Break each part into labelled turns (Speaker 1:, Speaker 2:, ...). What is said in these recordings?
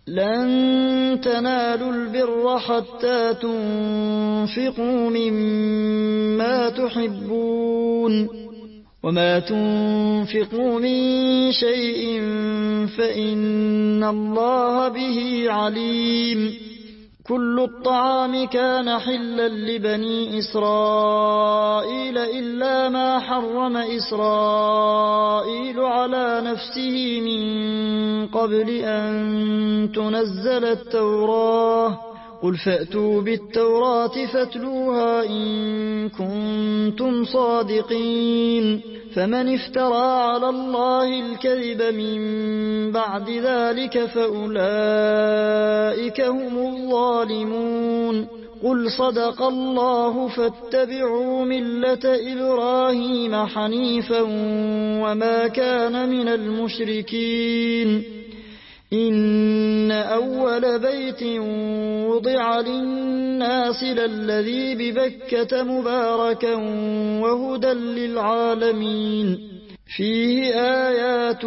Speaker 1: لن تنالوا البر حتى تنفقوا مما تحبون وما تنفقوا من شيء فإن الله به عليم كل الطعام كان حلا لبني إسرائيل إلا ما حرم إسرائيل على نفسه من قبل أن تنزل التوراة قل فأتوا بالتوراة فاتلوها إن كنتم صادقين فمن افترى على الله الكذب من بعد ذلك فأولئك هم الظالمون قل صدق الله فاتبعوا ملة إبراهيم حنيفا وما كان من المشركين إن أول بيت وضع للناس للذي ببكة مباركا وهدى للعالمين فيه آيات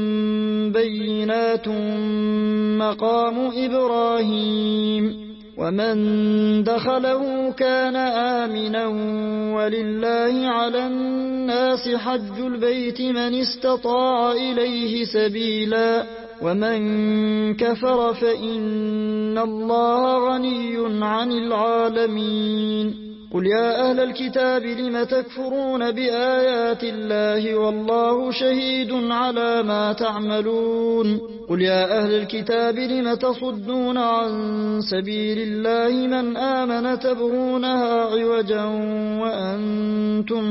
Speaker 1: بينات مقام إبراهيم ومن دخله كان آمنا ولله على الناس حج البيت من استطاع إليه سبيلا ومن كفر فإن الله غني عن العالمين قل يا أهل الكتاب لم تكفرون بآيات الله والله شهيد على ما تعملون قل يا أهل الكتاب لم تصدون عن سبيل الله من آمن تبغونها عوجا وأنتم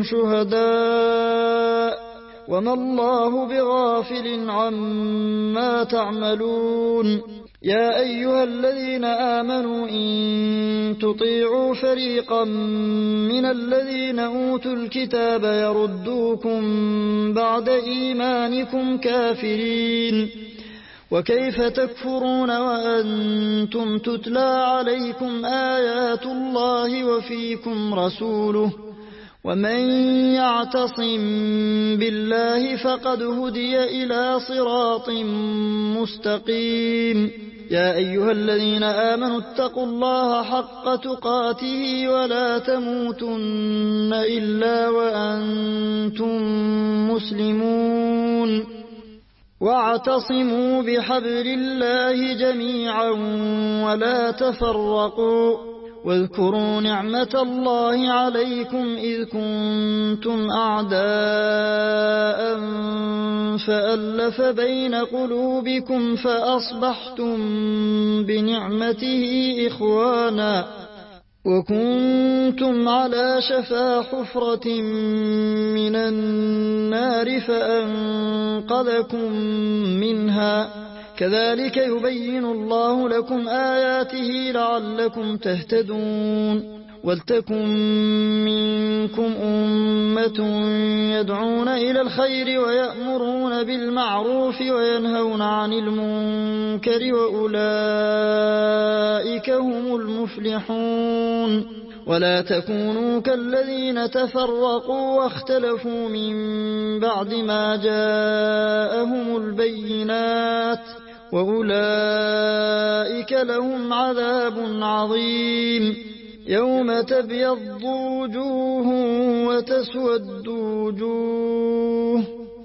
Speaker 1: شهداء وما الله بغافل عما تعملون يا أيها الذين آمنوا إن تطيعوا فريقا من الذين أوتوا الكتاب يردوكم بعد إيمانكم كافرين وكيف تكفرون وأنتم تتلى عليكم آيات الله وفيكم رسوله ومن يعتصم بالله فقد هدي إلى صراط مستقيم يا أيها الذين آمنوا اتقوا الله حق تقاته ولا تموتن إلا وأنتم مسلمون واعتصموا بحبل الله جميعا ولا تفرقوا واذكروا نعمة الله عليكم إذ كنتم أعداء فألف بين قلوبكم فأصبحتم بنعمته إخوانا وكنتم على شفا حفرة من النار فأنقذكم منها كذلك يبين الله لكم آياته لعلكم تهتدون ولتكن منكم أمة يدعون إلى الخير ويأمرون بالمعروف وينهون عن المنكر وأولئك هم المفلحون ولا تكونوا كالذين تفرقوا واختلفوا من بعد ما جاءهم البينات وأولئك لهم عذاب عظيم يوم تبيض وجوه وتسود وجوه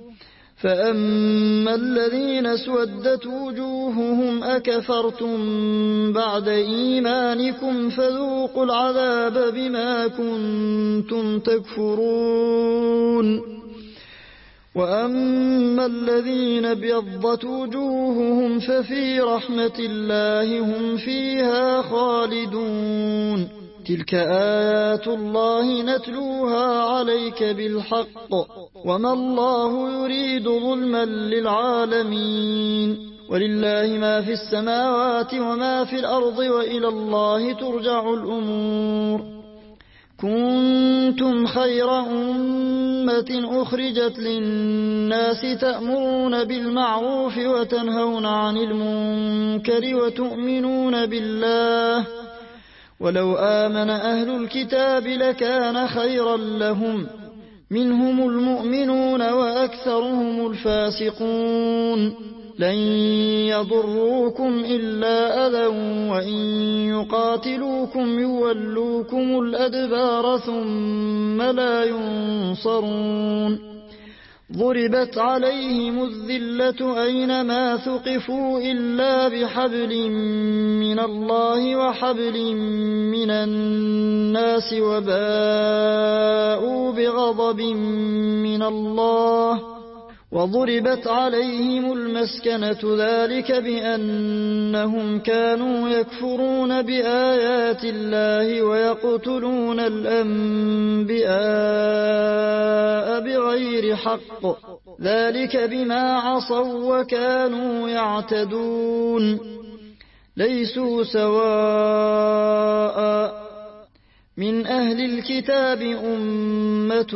Speaker 1: فأما الذين اسودت وجوههم أكفرتم بعد إيمانكم فذوقوا العذاب بما كنتم تكفرون وأما الذين ابيضت وجوههم ففي رحمة الله هم فيها خالدون تلك آيات الله نتلوها عليك بالحق وما الله يريد ظلما للعالمين ولله ما في السماوات وما في الأرض وإلى الله ترجع الأمور كنتم خير أمة أخرجت للناس تأمرون بالمعروف وتنهون عن المنكر وتؤمنون بالله ولو آمن أهل الكتاب لكان خيرا لهم منهم المؤمنون وأكثرهم الفاسقون لن يضروكم إلا أذى وإن يقاتلوكم يولوكم الأدبار ثم لا ينصرون ضربت عليهم الذلة أينما ثقفوا إلا بحبل من الله وحبل من الناس وباءوا بغضب من الله وضربت عليهم المسكنة ذلك بأنهم كانوا يكفرون بآيات الله ويقتلون الأنبياء بغير حق ذلك بما عصوا وكانوا يعتدون ليسوا سواء من أهل الكتاب أمة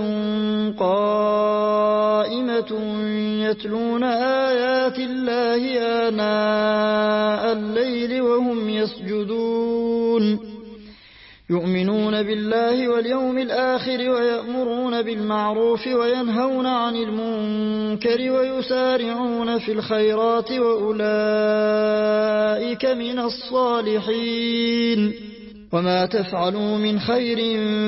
Speaker 1: قائمة يتلون آيات الله آناء الليل وهم يسجدون يؤمنون بالله واليوم الآخر ويأمرون بالمعروف وينهون عن المنكر ويسارعون في الخيرات وأولئك من الصالحين وما تفعلوا من خير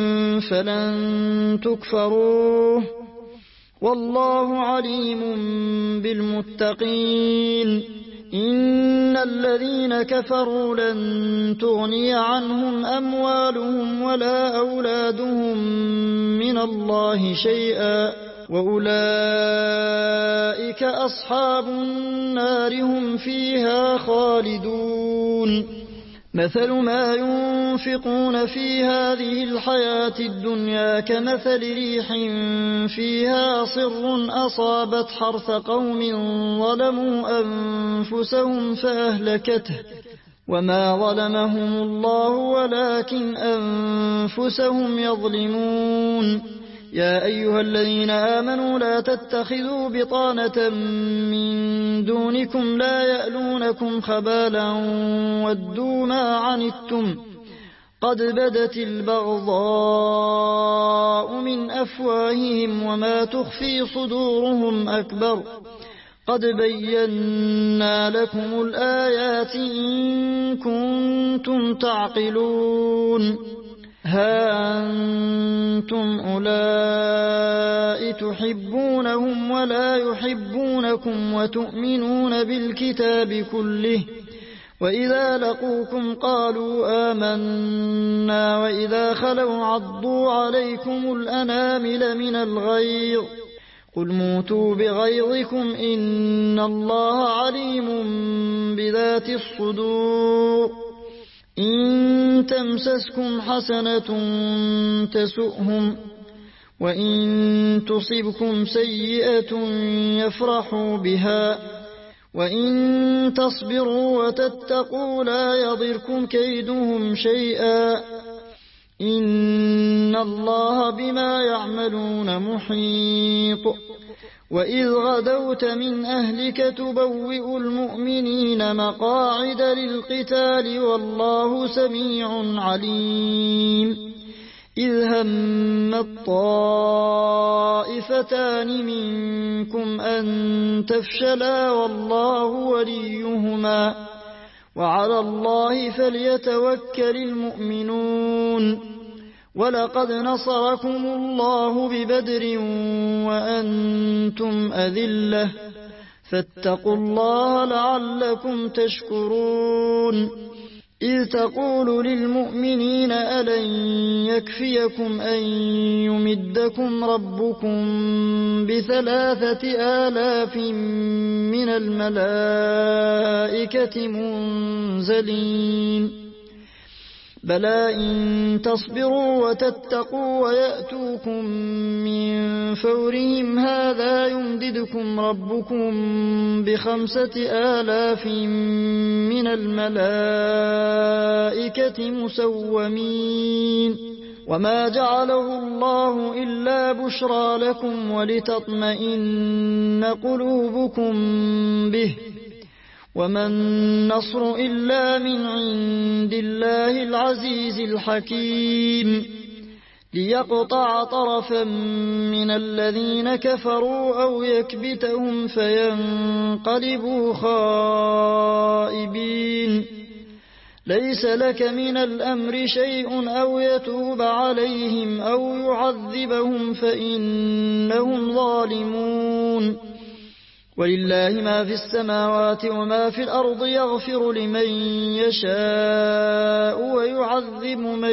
Speaker 1: فلن تكفروه والله عليم بالمتقين إن الذين كفروا لن تغني عنهم أموالهم ولا أولادهم من الله شيئا وأولئك أصحاب النار هم فيها خالدون مثل ما ينفقون في هذه الحياة الدنيا كمثل ريح فيها صر أصابت حرث قوم ظلموا أنفسهم فأهلكته وما ظلمهم الله ولكن أنفسهم يظلمون يا أيها الذين آمنوا لا تتخذوا بطانة من دونكم لا يألونكم خبالا ودوا ما عنتم قد بدت البغضاء من أفواههم وما تخفي صدورهم أكبر قد بينا لكم الآيات إن كنتم تعقلون ها أنتم أولئك تحبونهم ولا يحبونكم وتؤمنون بالكتاب كله وإذا لقوكم قالوا آمنا وإذا خلوا عضوا عليكم الأنامل من الغيظ قل موتوا بغيظكم إن الله عليم بذات الصدور إن تمسسكم حسنة تسؤهم وإن تصبكم سيئة يفرحوا بها وإن تصبروا وتتقوا لا يضركم كيدهم شيئا إن الله بما يعملون محيط وإذ غدوت من أهلك تبوئ المؤمنين مقاعد للقتال والله سميع عليم إذ هم الطائفتان منكم أن تفشلا والله وليهما وعلى الله فليتوكل المؤمنون ولقد نصركم الله ببدر وأنتم أذلة فاتقوا الله لعلكم تشكرون إذ تقول للمؤمنين ألن يكفيكم أن يمدكم ربكم ب3,000 من الملائكة منزلين بلى إن تصبروا وتتقوا ويأتوكم من فورهم هذا يمددكم ربكم ب5,000 من الملائكة مسومين وما جعله الله إلا بشرى لكم ولتطمئن قلوبكم به وما النصر إلا من عند الله العزيز الحكيم ليقطع طرفا من الذين كفروا أو يكبتهم فينقلبوا خائبين. ليس لك من الأمر شيء أو يتوب عليهم أو يعذبهم فإنهم ظالمون. ولله ما في السماوات وما في الأرض يغفر لمن يشاء ويعذب من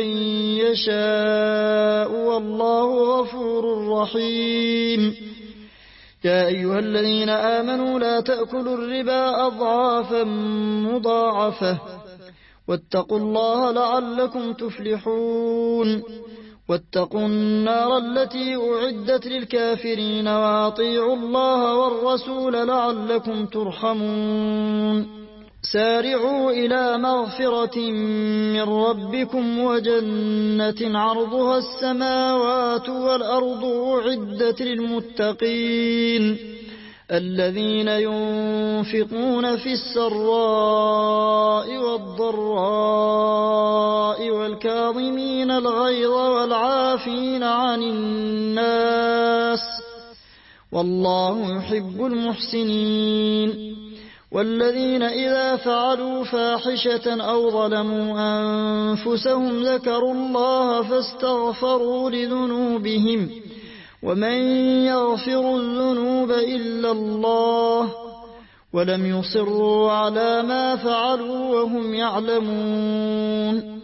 Speaker 1: يشاء والله غفور رحيم. يا أيها الذين آمنوا لا تأكلوا الربا أضعافا مضاعفة واتقوا الله لعلكم تفلحون. واتقوا النار التي أعدت للكافرين وأطيعوا الله والرسول لعلكم ترحمون. سارعوا إلى مغفرة من ربكم وجنة عرضها السماوات والأرض أعدت للمتقين الذين ينفقون في السراء والضراء والكاظمين الغيظ والعافين عن الناس والله يحب المحسنين. والذين إذا فعلوا فاحشة أو ظلموا أنفسهم ذكروا الله فاستغفروا لذنوبهم ومن يغفر الذنوب إلا الله ولم يصروا على ما فعلوا وهم يعلمون.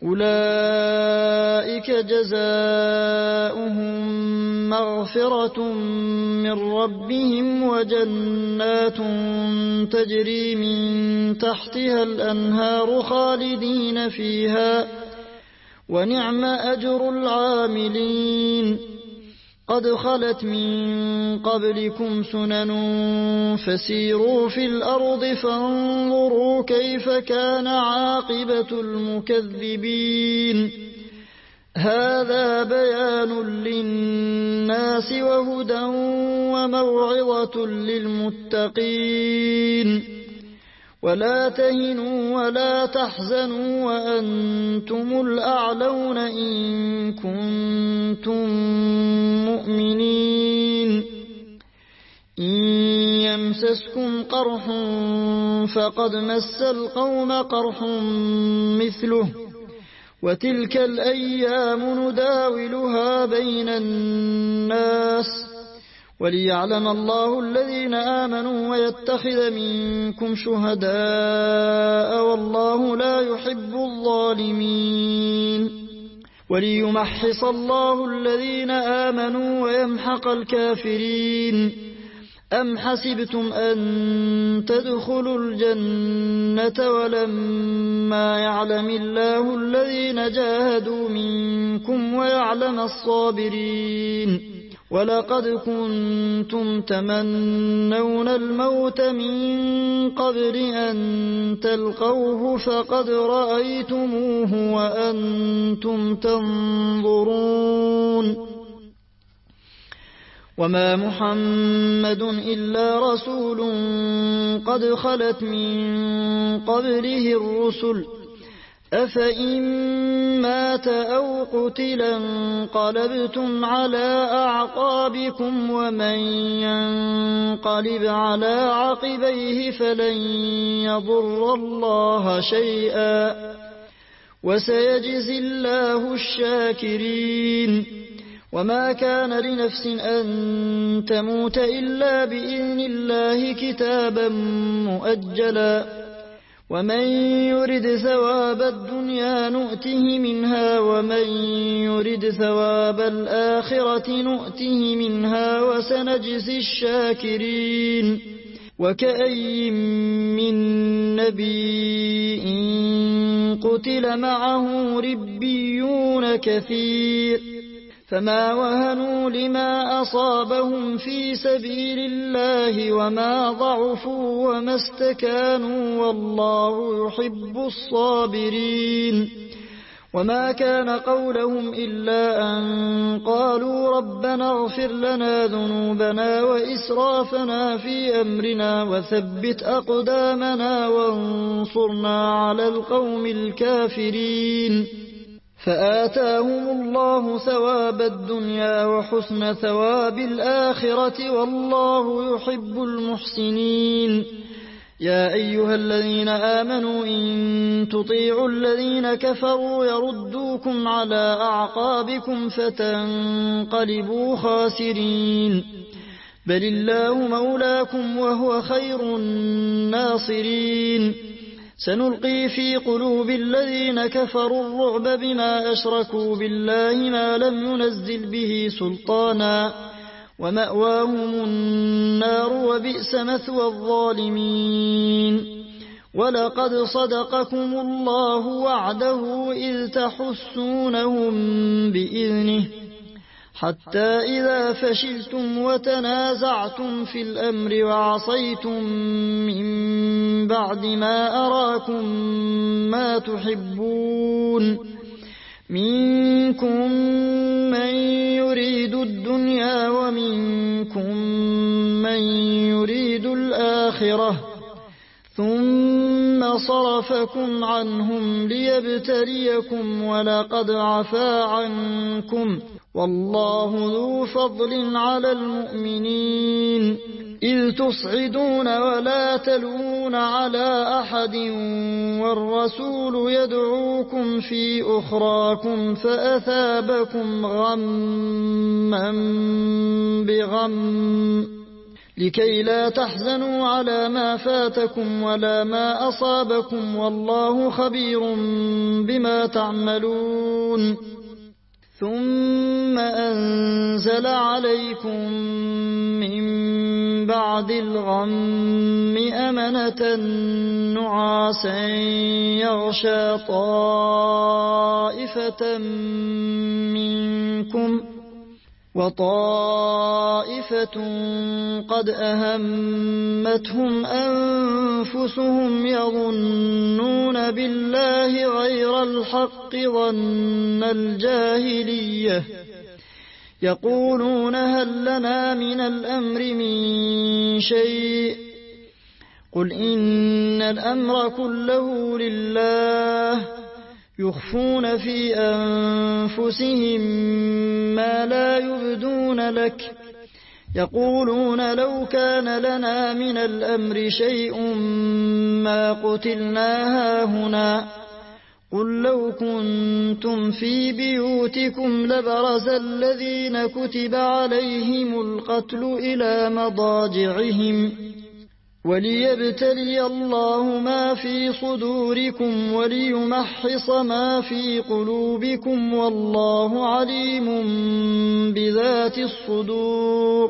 Speaker 1: أولئك جزاؤهم مغفرة من ربهم وجنات تجري من تحتها الأنهار خالدين فيها ونعم أجر العاملين. قد خلت من قبلكم سنن فسيروا في الأرض فانظروا كيف كان عاقبة المكذبين. هذا بيان للناس وهدى وموعظة للمتقين. ولا تهنوا ولا تحزنوا وأنتم الأعلون إن كنتم مؤمنين. إن يمسسكم قرح فقد مس القوم قرح مثله وتلك الأيام نداولها بين الناس وليعلم الله الذين آمنوا ويتخذ منكم شهداء والله لا يحب الظالمين. وليمحص الله الذين آمنوا ويمحق الكافرين. أم حسبتم أن تدخلوا الجنة ولما يعلم الله الذين جاهدوا منكم ويعلم الصابرين. ولقد كنتم تمنون الموت من قبل أن تلقوه فقد رأيتموه وأنتم تنظرون. وما محمد إلا رسول قد خلت من قبله الرسل أفإن مات أو قتلا انقلبتم على أعقابكم ومن ينقلب على عقبيه فلن يضر الله شيئا وسيجزي الله الشاكرين. وما كان لنفس أن تموت إلا بإذن الله كتابا مؤجلا ومن يرد ثواب الدنيا نؤته منها ومن يرد ثواب الآخرة نؤته منها وسنجزي الشاكرين. وكأي من نبي قتل معه ربيون كثير فما وهنوا لما أصابهم في سبيل الله وما ضعفوا وما استكانوا والله يحب الصابرين. وما كان قولهم إلا أن قالوا ربنا اغفر لنا ذنوبنا وإسرافنا في أمرنا وثبت أقدامنا وانصرنا على القوم الكافرين. فآتاهم الله ثواب الدنيا وحسن ثواب الآخرة والله يحب المحسنين. يا أيها الذين آمنوا إن تطيعوا الذين كفروا يردوكم على أعقابكم فتنقلبوا خاسرين. بل الله مولاكم وهو خير الناصرين. سنلقي في قلوب الذين كفروا الرعب بما أشركوا بالله ما لم ينزل به سلطانا ومأواهم النار وبئس مثوى الظالمين. ولقد صدقكم الله وعده إذ تحسونهم بإذنه حتى إذا فشلتم وتنازعتم في الأمر وعصيتم من بعد ما أراكم ما تحبون منكم من يريد الدنيا ومنكم من يريد الآخرة ثم صرفكم عنهم ليبتليكم ولقد عفا عنكم والله ذو فضل على المؤمنين. إذ تصعدون ولا تلوون على أحد والرسول يدعوكم في أخراكم فأثابكم غما بغم لكي لا تحزنوا على ما فاتكم ولا ما أصابكم والله خبير بما تعملون. ثم أنزل عليكم من بعد الغم أمنة نعاسا يغشى طائفة منكم وطائفة قد أهمتهم أنفسهم يظنون بالله غير الحق ظن الجاهلية يقولون هل لنا من الأمر من شيء قل إن الأمر كله لله يخفون في أنفسهم ما لا يبدون لك يقولون لو كان لنا من الأمر شيء ما قتلنا هاهنا قل لو كنتم في بيوتكم لبرز الذين كتب عليهم القتل إلى مضاجعهم وليبتلي الله ما في صدوركم وليمحص ما في قلوبكم والله عليم بذات الصدور.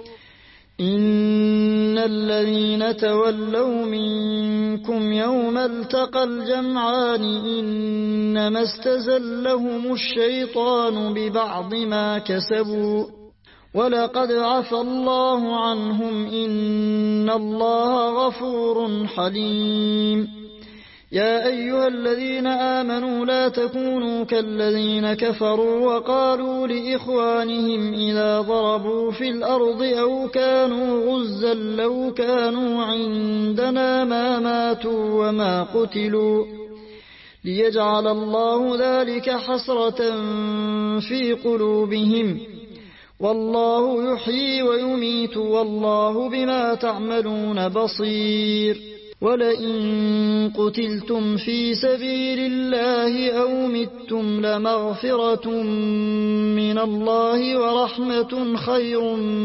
Speaker 1: إن الذين تولوا منكم يوم التقى الجمعان إنما استزلهم الشيطان ببعض ما كسبوا ولقد عفى الله عنهم إن الله غفور حليم. يا أيها الذين آمنوا لا تكونوا كالذين كفروا وقالوا لإخوانهم إذا ضربوا في الأرض أو كانوا غزا لو كانوا عندنا ما ماتوا وما قتلوا ليجعل الله ذلك حسرة في قلوبهم والله يحيي ويميت والله بما تعملون بصير. ولئن قتلتم في سبيل الله أو متم لمغفرة من الله ورحمة خير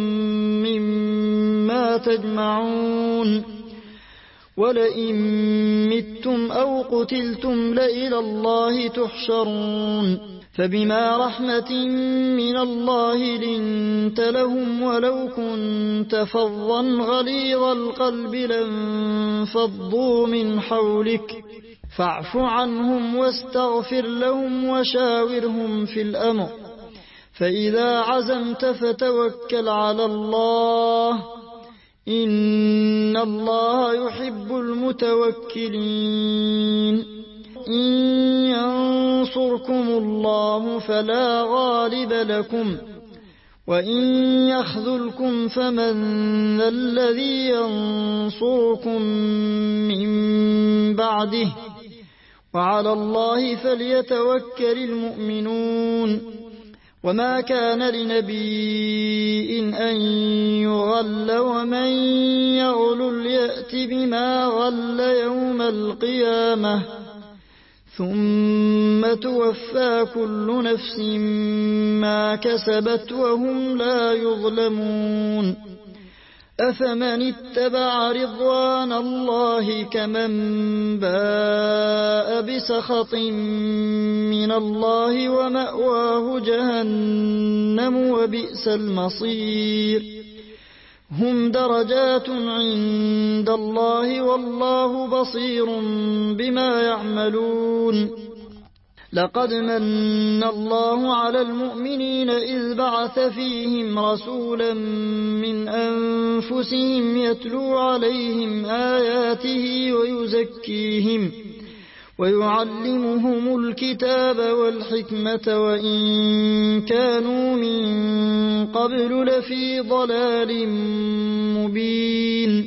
Speaker 1: مما تجمعون. ولئن متم أو قتلتم لإلى الله تحشرون. فبما رحمة من الله لنت لهم ولو كنت فظا غليظ القلب لانفضوا من حولك فاعف عنهم واستغفر لهم وشاورهم في الأمر فإذا عزمت فتوكل على الله إن الله يحب المتوكلين. إن ينصركم الله فلا غالب لكم وإن يخذلكم فمن ذا الذي ينصركم من بعده وعلى الله فليتوكل المؤمنون وما كان لنبي أن يغل ومن يغل يأت بما غل يوم القيامة ثم توفى كل نفس ما كسبت وهم لا يظلمون أفمن اتبع رضوان الله كمن باء بسخط من الله ومأواه جهنم وبئس المصير هم درجات عند الله والله بصير بما يعملون لقد من الله على المؤمنين إذ بعث فيهم رسولا من أنفسهم يتلو عليهم آياته ويزكيهم ويعلمهم الكتاب والحكمة وإن كانوا من قبل لفي ضلال مبين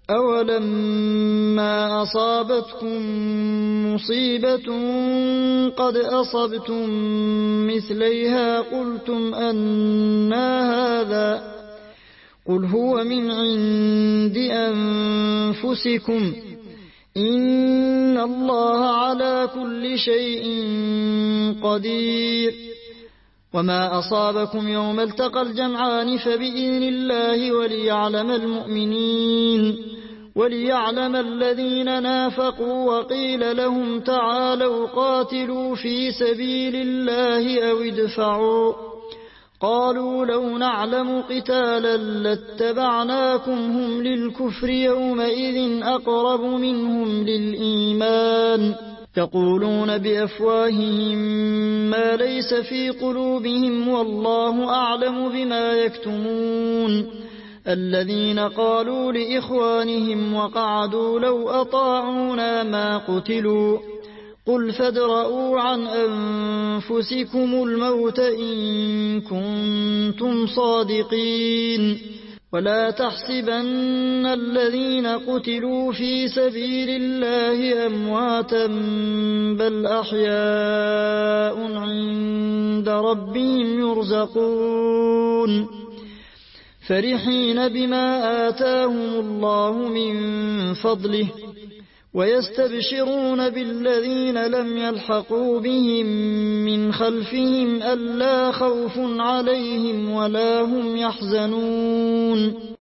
Speaker 1: أولما أصابتكم مصيبة قد أصبتم مثليها قلتم أنى هذا قل هو من عند أنفسكم إن الله على كل شيء قدير وما أصابكم يوم التقى الجمعان فبإذن الله وليعلم الذين نافقوا وقيل لهم تعالوا قاتلوا في سبيل الله أو ادفعوا قالوا لو نعلم قتالا لاتبعناكم هم للكفر يومئذ أقرب منهم للإيمان يقولون بأفواههم ما ليس في قلوبهم والله أعلم بما يكتمون الذين قالوا لإخوانهم وقعدوا لو أطاعونا ما قتلوا قل فادرءوا عن أنفسكم الموت إن كنتم صادقين ولا تحسبن الذين قتلوا في سبيل الله أمواتا بل أحياء عند ربهم يرزقون فرحين بما آتاهم الله من فضله ويستبشرون بالذين لم يلحقوا بهم من خلفهم ألا خوف عليهم ولا هم يحزنون